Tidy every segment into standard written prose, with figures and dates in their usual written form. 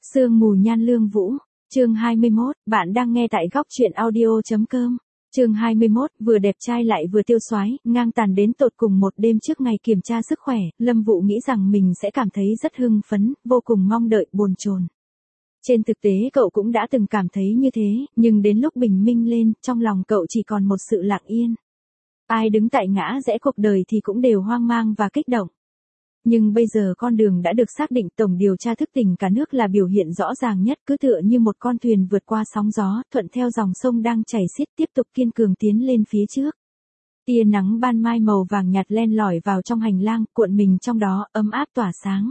Sương mù nhan lương vũ, chương 21, bạn đang nghe tại góc truyện audio.com. Chương 21, vừa đẹp trai lại vừa tiêu xoái, ngang tàn đến tột cùng một đêm trước ngày kiểm tra sức khỏe, Lâm Vũ nghĩ rằng mình sẽ cảm thấy rất hưng phấn, vô cùng mong đợi, bồn chồn. Trên thực tế cậu cũng đã từng cảm thấy như thế, nhưng đến lúc bình minh lên, trong lòng cậu chỉ còn một sự lặng yên. Ai đứng tại ngã rẽ cuộc đời thì cũng đều hoang mang và kích động. Nhưng bây giờ con đường đã được xác định, tổng điều tra thức tỉnh cả nước là biểu hiện rõ ràng nhất, cứ tựa như một con thuyền vượt qua sóng gió, thuận theo dòng sông đang chảy xiết tiếp tục kiên cường tiến lên phía trước. Tia nắng ban mai màu vàng nhạt len lỏi vào trong hành lang, cuộn mình trong đó, ấm áp tỏa sáng.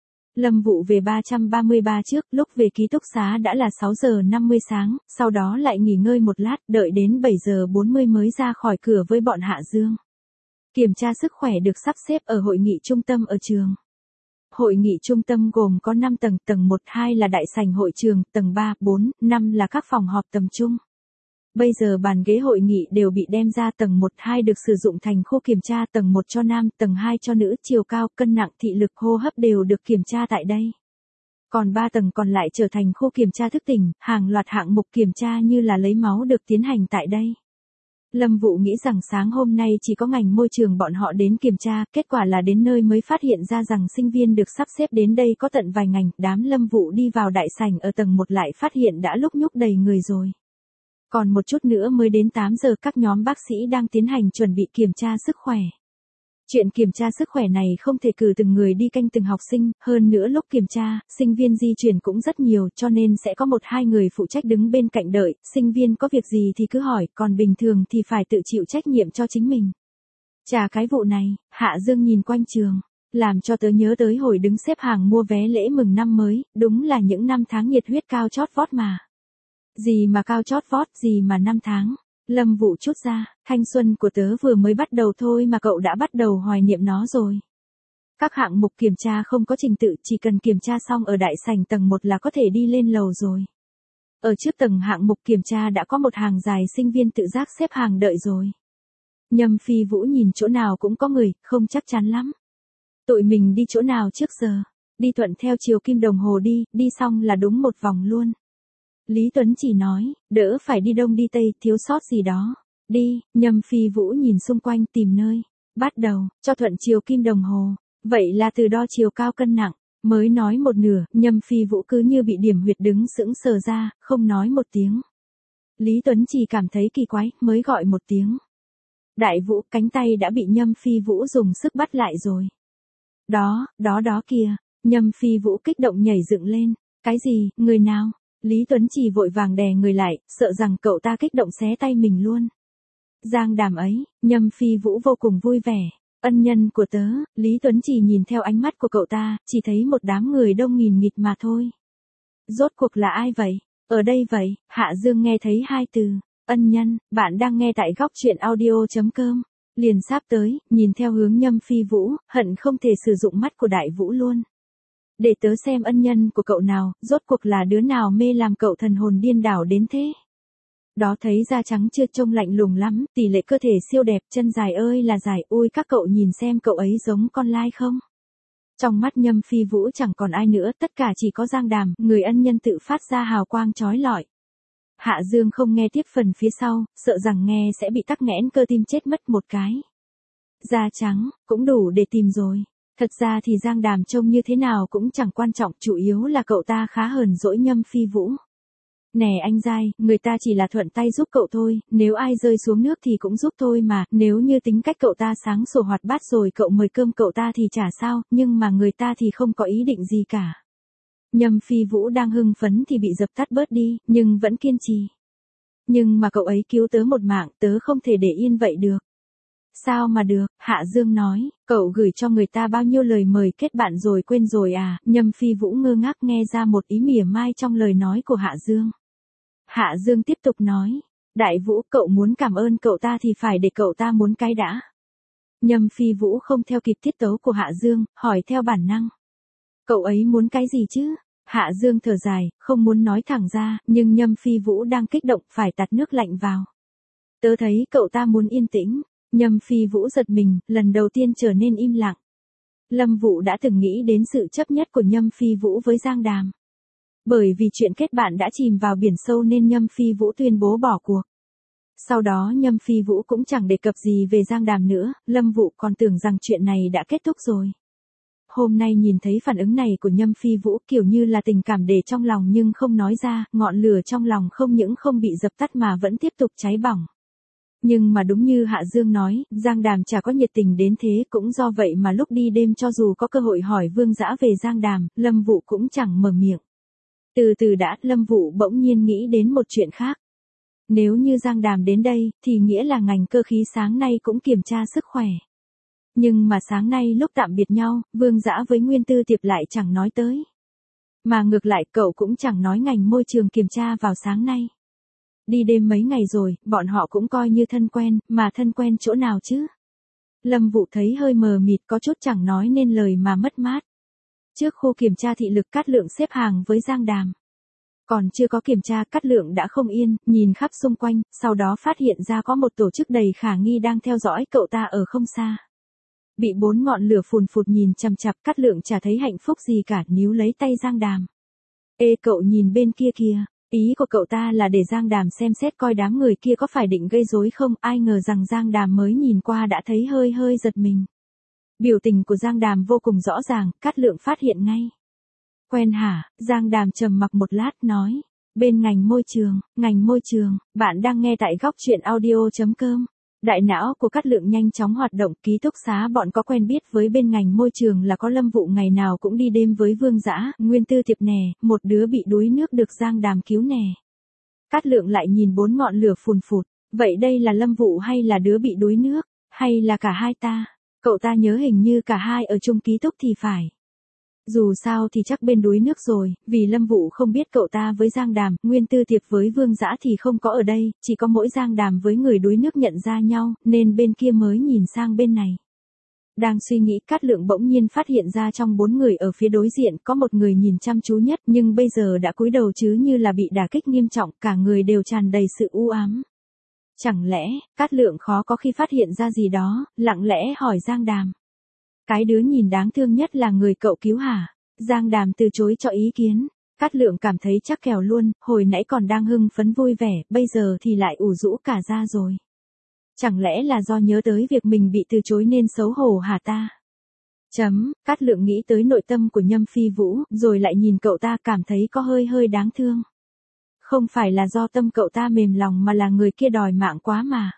Lâm Vũ về 333 trước, lúc về ký túc xá đã là 6 giờ 50 sáng, sau đó lại nghỉ ngơi một lát, đợi đến 7 giờ 40 mới ra khỏi cửa với bọn Hạ Dương. Kiểm tra sức khỏe được sắp xếp ở hội nghị trung tâm ở trường. Hội nghị trung tâm gồm có 5 tầng, tầng 1, 2 là đại sảnh hội trường, tầng 3, 4, 5 là các phòng họp tầm trung. Bây giờ bàn ghế hội nghị đều bị đem ra, tầng 1, 2 được sử dụng thành khu kiểm tra, tầng 1 cho nam, tầng 2 cho nữ, chiều cao, cân nặng, thị lực, hô hấp đều được kiểm tra tại đây. Còn 3 tầng còn lại trở thành khu kiểm tra thức tỉnh, hàng loạt hạng mục kiểm tra như là lấy máu được tiến hành tại đây. Lâm Vũ nghĩ rằng sáng hôm nay chỉ có ngành môi trường bọn họ đến kiểm tra, kết quả là đến nơi mới phát hiện ra rằng sinh viên được sắp xếp đến đây có tận vài ngành. Đám Lâm Vũ đi vào đại sảnh ở tầng 1 lại phát hiện đã lúc nhúc đầy người rồi. Còn một chút nữa mới đến 8 giờ, các nhóm bác sĩ đang tiến hành chuẩn bị kiểm tra sức khỏe. Chuyện kiểm tra sức khỏe này không thể cử từng người đi canh từng học sinh, hơn nữa lúc kiểm tra, sinh viên di chuyển cũng rất nhiều, cho nên sẽ có 1-2 người phụ trách đứng bên cạnh đợi, sinh viên có việc gì thì cứ hỏi, còn bình thường thì phải tự chịu trách nhiệm cho chính mình. Chà, cái vụ này, Hạ Dương nhìn quanh trường, làm cho tớ nhớ tới hồi đứng xếp hàng mua vé lễ mừng năm mới, đúng là những năm tháng nhiệt huyết cao chót vót mà. Gì mà cao chót vót, gì mà năm tháng. Lâm Vũ trút ra, thanh xuân của tớ vừa mới bắt đầu thôi mà cậu đã bắt đầu hoài niệm nó rồi. Các hạng mục kiểm tra không có trình tự, chỉ cần kiểm tra xong ở đại sảnh tầng 1 là có thể đi lên lầu rồi. Ở trước tầng hạng mục kiểm tra đã có một hàng dài sinh viên tự giác xếp hàng đợi rồi. Nhâm Phi Vũ nhìn chỗ nào cũng có người, không chắc chắn lắm. Tụi mình đi chỗ nào trước giờ? Đi thuận theo chiều kim đồng hồ đi xong là đúng một vòng luôn. Lý Tuấn chỉ nói, đỡ phải đi đông đi tây, thiếu sót gì đó. Đi, Nhâm Phi Vũ nhìn xung quanh tìm nơi. Bắt đầu, cho thuận chiều kim đồng hồ. Vậy là từ đo chiều cao cân nặng. Mới nói một nửa, Nhâm Phi Vũ cứ như bị điểm huyệt đứng sững sờ ra, không nói một tiếng. Lý Tuấn chỉ cảm thấy kỳ quái, mới gọi một tiếng. Đại Vũ, cánh tay đã bị Nhâm Phi Vũ dùng sức bắt lại rồi. Đó kìa. Nhâm Phi Vũ kích động nhảy dựng lên. Cái gì, người nào? Lý Tuấn chỉ vội vàng đè người lại, sợ rằng cậu ta kích động xé tay mình luôn. Giang Đàm ấy, Nhâm Phi Vũ vô cùng vui vẻ. Ân nhân của tớ, Lý Tuấn chỉ nhìn theo ánh mắt của cậu ta, chỉ thấy một đám người đông nghìn nghịt mà thôi. Rốt cuộc là ai vậy? Ở đây vậy, Hạ Dương nghe thấy 2 từ, ân nhân, bạn đang nghe tại góc truyện audio.com. Liền sáp tới, nhìn theo hướng Nhâm Phi Vũ, hận không thể sử dụng mắt của Đại Vũ luôn. Để tớ xem ân nhân của cậu nào, rốt cuộc là đứa nào mê làm cậu thần hồn điên đảo đến thế. Đó thấy da trắng chưa, trông lạnh lùng lắm, tỷ lệ cơ thể siêu đẹp, chân dài ơi là dài, ôi các cậu nhìn xem cậu ấy giống con lai không. Trong mắt Nhâm Phi Vũ chẳng còn ai nữa, tất cả chỉ có Giang Đàm, người ân nhân tự phát ra hào quang chói lọi. Hạ Dương không nghe tiếp phần phía sau, sợ rằng nghe sẽ bị tắc nghẽn cơ tim chết mất một cái. Da trắng, cũng đủ để tìm rồi. Thật ra thì Giang Đàm trông như thế nào cũng chẳng quan trọng, chủ yếu là cậu ta khá hờn dỗi Nhâm Phi Vũ. Nè anh giai, người ta chỉ là thuận tay giúp cậu thôi, nếu ai rơi xuống nước thì cũng giúp thôi mà, nếu như tính cách cậu ta sáng sủa hoạt bát rồi cậu mời cơm cậu ta thì chả sao, nhưng mà người ta thì không có ý định gì cả. Nhâm Phi Vũ đang hưng phấn thì bị dập tắt bớt đi, nhưng vẫn kiên trì. Nhưng mà cậu ấy cứu tớ một mạng, tớ không thể để yên vậy được. Sao mà được, Hạ Dương nói, cậu gửi cho người ta bao nhiêu lời mời kết bạn rồi quên rồi à? Nhâm Phi Vũ ngơ ngác nghe ra một ý mỉa mai trong lời nói của Hạ Dương. Hạ Dương tiếp tục nói, Đại Vũ, cậu muốn cảm ơn cậu ta thì phải để cậu ta muốn cái đã. Nhâm Phi Vũ không theo kịp tiết tấu của Hạ Dương, hỏi theo bản năng. Cậu ấy muốn cái gì chứ? Hạ Dương thở dài, không muốn nói thẳng ra, nhưng Nhâm Phi Vũ đang kích động phải tạt nước lạnh vào. Tớ thấy cậu ta muốn yên tĩnh. Nhâm Phi Vũ giật mình, lần đầu tiên trở nên im lặng. Lâm Vũ đã từng nghĩ đến sự chấp nhất của Nhâm Phi Vũ với Giang Đàm. Bởi vì chuyện kết bạn đã chìm vào biển sâu nên Nhâm Phi Vũ tuyên bố bỏ cuộc. Sau đó Nhâm Phi Vũ cũng chẳng đề cập gì về Giang Đàm nữa, Lâm Vũ còn tưởng rằng chuyện này đã kết thúc rồi. Hôm nay nhìn thấy phản ứng này của Nhâm Phi Vũ kiểu như là tình cảm để trong lòng nhưng không nói ra, ngọn lửa trong lòng không những không bị dập tắt mà vẫn tiếp tục cháy bỏng. Nhưng mà đúng như Hạ Dương nói, Giang Đàm chả có nhiệt tình đến thế, cũng do vậy mà lúc đi đêm cho dù có cơ hội hỏi Vương Dã về Giang Đàm, Lâm Vũ cũng chẳng mở miệng. Từ từ đã, Lâm Vũ bỗng nhiên nghĩ đến một chuyện khác. Nếu như Giang Đàm đến đây, thì nghĩa là ngành cơ khí sáng nay cũng kiểm tra sức khỏe. Nhưng mà sáng nay lúc tạm biệt nhau, Vương Dã với Nguyên Tư Tiệp lại chẳng nói tới. Mà ngược lại cậu cũng chẳng nói ngành môi trường kiểm tra vào sáng nay. Đi đêm mấy ngày rồi, bọn họ cũng coi như thân quen, mà thân quen chỗ nào chứ? Lâm Vũ thấy hơi mờ mịt, có chút chẳng nói nên lời mà mất mát. Trước khu kiểm tra thị lực, Cát Lượng xếp hàng với Giang Đàm. Còn chưa có kiểm tra, Cát Lượng đã không yên, nhìn khắp xung quanh, sau đó phát hiện ra có một tổ chức đầy khả nghi đang theo dõi cậu ta ở không xa. Bị 4 ngọn lửa phùn phụt nhìn chằm chằm, Cát Lượng chả thấy hạnh phúc gì cả, níu lấy tay Giang Đàm. Ê cậu nhìn bên kia kìa, ý của cậu ta là để Giang Đàm xem xét coi đám người kia có phải định gây rối không, ai ngờ rằng Giang Đàm mới nhìn qua đã thấy hơi hơi giật mình. Biểu tình của Giang Đàm vô cùng rõ ràng, Cát Lượng phát hiện ngay. Quen hả? Giang Đàm trầm mặc một lát nói. Bên ngành môi trường, bạn đang nghe tại góc truyện audio.com. Đại não của Cát Lượng nhanh chóng hoạt động, ký túc xá bọn có quen biết với bên ngành môi trường là có Lâm Vũ ngày nào cũng đi đêm với Vương Dã, Nguyên Tư Tiệp nè, một đứa bị đuối nước được Giang Đàm cứu nè. Cát Lượng lại nhìn 4 ngọn lửa phùn phụt, vậy đây là Lâm Vũ hay là đứa bị đuối nước, hay là cả hai ta? Cậu ta nhớ hình như cả hai ở chung ký túc thì phải. Dù sao thì chắc bên đuối nước rồi, vì Lâm Vũ không biết cậu ta với Giang Đàm, Nguyên Tư Tiệp với Vương Dã thì không có ở đây, chỉ có mỗi Giang Đàm với người đuối nước nhận ra nhau, nên bên kia mới nhìn sang bên này. Đang suy nghĩ, Cát Lượng bỗng nhiên phát hiện ra trong 4 người ở phía đối diện có một người nhìn chăm chú nhất nhưng bây giờ đã cúi đầu chứ như là bị đả kích nghiêm trọng, cả người đều tràn đầy sự u ám. Chẳng lẽ, Cát Lượng khó có khi phát hiện ra gì đó, lặng lẽ hỏi Giang Đàm. Cái đứa nhìn đáng thương nhất là người cậu cứu hả? Giang Đàm từ chối cho ý kiến. Cát Lượng cảm thấy chắc kèo luôn, hồi nãy còn đang hưng phấn vui vẻ, bây giờ thì lại ủ rũ cả ra rồi. Chẳng lẽ là do nhớ tới việc mình bị từ chối nên xấu hổ hả ta? Cát Lượng nghĩ tới nội tâm của Nhâm Phi Vũ, rồi lại nhìn cậu ta cảm thấy có hơi đáng thương. Không phải là do tâm cậu ta mềm lòng mà là người kia đòi mạng quá mà.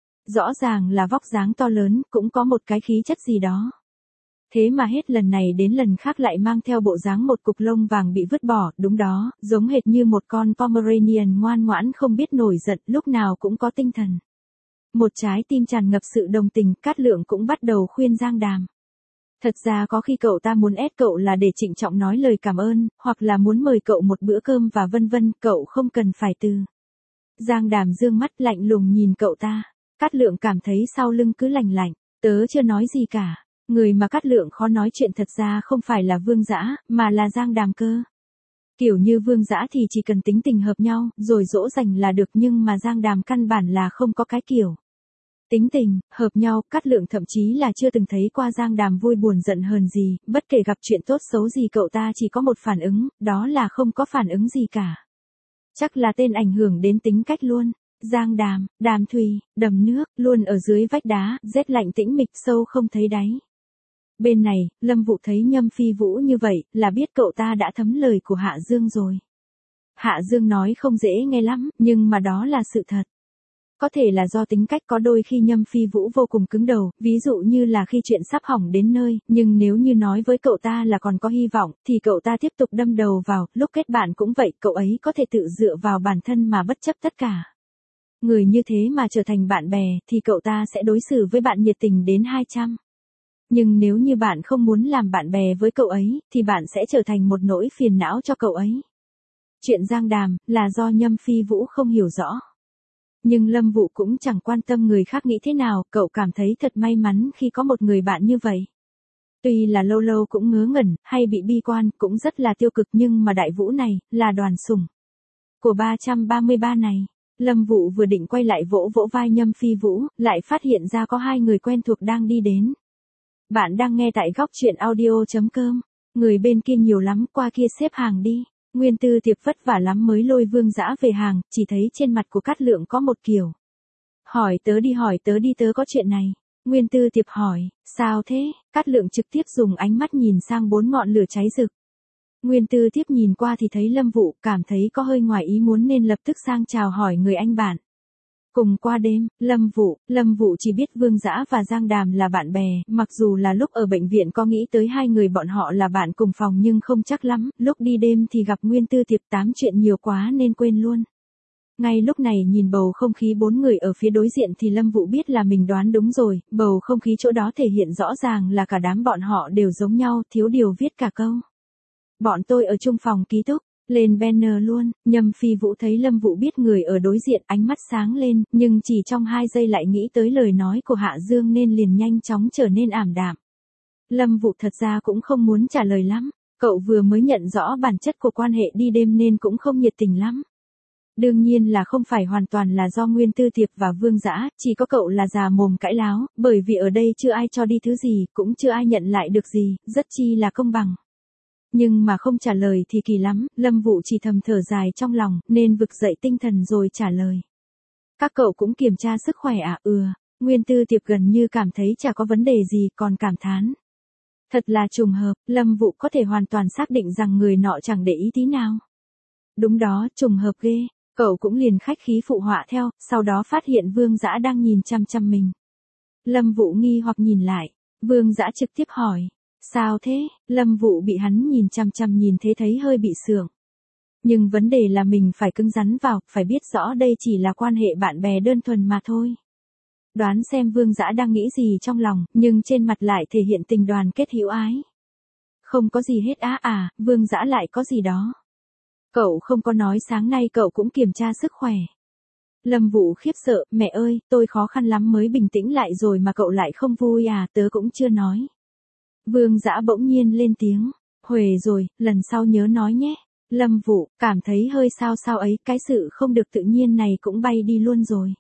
Rõ ràng là vóc dáng to lớn, cũng có một cái khí chất gì đó. Thế mà hết lần này đến lần khác lại mang theo bộ dáng một cục lông vàng bị vứt bỏ, đúng đó, giống hệt như một con Pomeranian ngoan ngoãn không biết nổi giận, lúc nào cũng có tinh thần. Một trái tim tràn ngập sự đồng tình, Cát Lượng cũng bắt đầu khuyên Giang Đàm. Thật ra có khi cậu ta muốn ép cậu là để trịnh trọng nói lời cảm ơn, hoặc là muốn mời cậu một bữa cơm và vân vân, cậu không cần phải từ. Giang Đàm dương mắt lạnh lùng nhìn cậu ta, Cát Lượng cảm thấy sau lưng cứ lạnh lạnh, tớ chưa nói gì cả. Người mà Cát Lượng khó nói chuyện thật ra không phải là Vương Dã, mà là Giang Đàm cơ. Kiểu như Vương Dã thì chỉ cần tính tình hợp nhau, rồi dỗ dành là được nhưng mà Giang Đàm căn bản là không có cái kiểu. Tính tình, hợp nhau, Cát Lượng thậm chí là chưa từng thấy qua Giang Đàm vui buồn giận hờn gì, bất kể gặp chuyện tốt xấu gì cậu ta chỉ có một phản ứng, đó là không có phản ứng gì cả. Chắc là tên ảnh hưởng đến tính cách luôn. Giang Đàm, đàm thùy, đầm nước, luôn ở dưới vách đá, rét lạnh tĩnh mịch sâu không thấy đáy. Bên này, Lâm Vũ thấy Nhâm Phi Vũ như vậy, là biết cậu ta đã thấm lời của Hạ Dương rồi. Hạ Dương nói không dễ nghe lắm, nhưng mà đó là sự thật. Có thể là do tính cách có đôi khi Nhâm Phi Vũ vô cùng cứng đầu, ví dụ như là khi chuyện sắp hỏng đến nơi, nhưng nếu như nói với cậu ta là còn có hy vọng, thì cậu ta tiếp tục đâm đầu vào, lúc kết bạn cũng vậy, cậu ấy có thể tự dựa vào bản thân mà bất chấp tất cả. Người như thế mà trở thành bạn bè, thì cậu ta sẽ đối xử với bạn nhiệt tình đến 200. Nhưng nếu như bạn không muốn làm bạn bè với cậu ấy, thì bạn sẽ trở thành một nỗi phiền não cho cậu ấy. Chuyện Giang Đàm, là do Nhâm Phi Vũ không hiểu rõ. Nhưng Lâm Vũ cũng chẳng quan tâm người khác nghĩ thế nào, cậu cảm thấy thật may mắn khi có một người bạn như vậy. Tuy là lâu lâu cũng ngớ ngẩn, hay bị bi quan, cũng rất là tiêu cực nhưng mà đại vũ này, là đoàn sủng của 333 này. Lâm Vũ vừa định quay lại vỗ vỗ vai Nhâm Phi Vũ, lại phát hiện ra có 2 người quen thuộc đang đi đến. Bạn đang nghe tại góc truyện audio.com. Người bên kia nhiều lắm, qua kia xếp hàng đi. Nguyên Tư Tiệp vất vả lắm mới lôi Vương Dã về hàng, chỉ thấy trên mặt của Cát Lượng có một kiểu. Hỏi tớ đi tớ có chuyện này. Nguyên Tư Tiệp hỏi, sao thế? Cát Lượng trực tiếp dùng ánh mắt nhìn sang 4 ngọn lửa cháy rực. Nguyên Tư Tiệp nhìn qua thì thấy Lâm Vũ, cảm thấy có hơi ngoài ý muốn nên lập tức sang chào hỏi người anh bạn. Cùng qua đêm, Lâm Vũ chỉ biết Vương Dã và Giang Đàm là bạn bè, mặc dù là lúc ở bệnh viện có nghĩ tới hai người bọn họ là bạn cùng phòng nhưng không chắc lắm, lúc đi đêm thì gặp Nguyên Tư Tiệp tám chuyện nhiều quá nên quên luôn. Ngay lúc này nhìn bầu không khí 4 người ở phía đối diện thì Lâm Vũ biết là mình đoán đúng rồi, bầu không khí chỗ đó thể hiện rõ ràng là cả đám bọn họ đều giống nhau, thiếu điều viết cả câu. Bọn tôi ở chung phòng ký túc. Lên banner luôn, Nhâm Phi Vũ thấy Lâm Vũ biết người ở đối diện, ánh mắt sáng lên, nhưng chỉ trong 2 giây lại nghĩ tới lời nói của Hạ Dương nên liền nhanh chóng trở nên ảm đạm. Lâm Vũ thật ra cũng không muốn trả lời lắm, cậu vừa mới nhận rõ bản chất của quan hệ đi đêm nên cũng không nhiệt tình lắm. Đương nhiên là không phải hoàn toàn là do Nguyên Tư Tiệp và Vương Dã, chỉ có cậu là già mồm cãi láo, bởi vì ở đây chưa ai cho đi thứ gì, cũng chưa ai nhận lại được gì, rất chi là công bằng. Nhưng mà không trả lời thì kỳ lắm, Lâm Vũ chỉ thầm thở dài trong lòng, nên vực dậy tinh thần rồi trả lời. Các cậu cũng kiểm tra sức khỏe à? Nguyên Tư Tiệp gần như cảm thấy chả có vấn đề gì, còn cảm thán. Thật là trùng hợp, Lâm Vũ có thể hoàn toàn xác định rằng người nọ chẳng để ý tí nào. Đúng đó, trùng hợp ghê, cậu cũng liền khách khí phụ họa theo, sau đó phát hiện Vương Dã đang nhìn chăm chăm mình. Lâm Vũ nghi hoặc nhìn lại, Vương Dã trực tiếp hỏi. Sao thế? Lâm Vũ bị hắn nhìn chăm chăm nhìn thế thấy hơi bị sượng. Nhưng vấn đề là mình phải cứng rắn vào, phải biết rõ đây chỉ là quan hệ bạn bè đơn thuần mà thôi. Đoán xem Vương Dã đang nghĩ gì trong lòng, nhưng trên mặt lại thể hiện tình đoàn kết hữu ái. Không có gì hết Vương Dã lại có gì đó. Cậu không có nói sáng nay cậu cũng kiểm tra sức khỏe. Lâm Vũ khiếp sợ, mẹ ơi, tôi khó khăn lắm mới bình tĩnh lại rồi mà cậu lại không vui tớ cũng chưa nói. Vương Dã bỗng nhiên lên tiếng, huề rồi, lần sau nhớ nói nhé. Lâm Vũ cảm thấy hơi sao ấy, cái sự không được tự nhiên này cũng bay đi luôn rồi.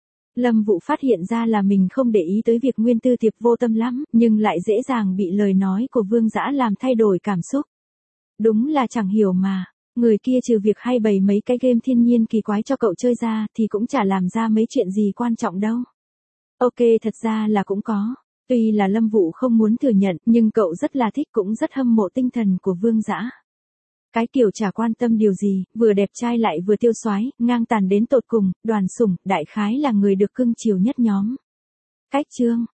Lâm Vũ phát hiện ra là mình không để ý tới việc Nguyên Tư Tiệp vô tâm lắm, nhưng lại dễ dàng bị lời nói của Vương Dã làm thay đổi cảm xúc. Đúng là chẳng hiểu mà, người kia trừ việc hay bày mấy cái game thiên nhiên kỳ quái cho cậu chơi ra thì cũng chả làm ra mấy chuyện gì quan trọng đâu. Ok, thật ra là cũng có. Tuy là Lâm Vũ không muốn thừa nhận, nhưng cậu rất là thích cũng rất hâm mộ tinh thần của Vương Dã. Cái kiểu chả quan tâm điều gì, vừa đẹp trai lại vừa tiêu soái, ngang tàn đến tột cùng, Đoàn Sủng, đại khái là người được cưng chiều nhất nhóm. Cách chương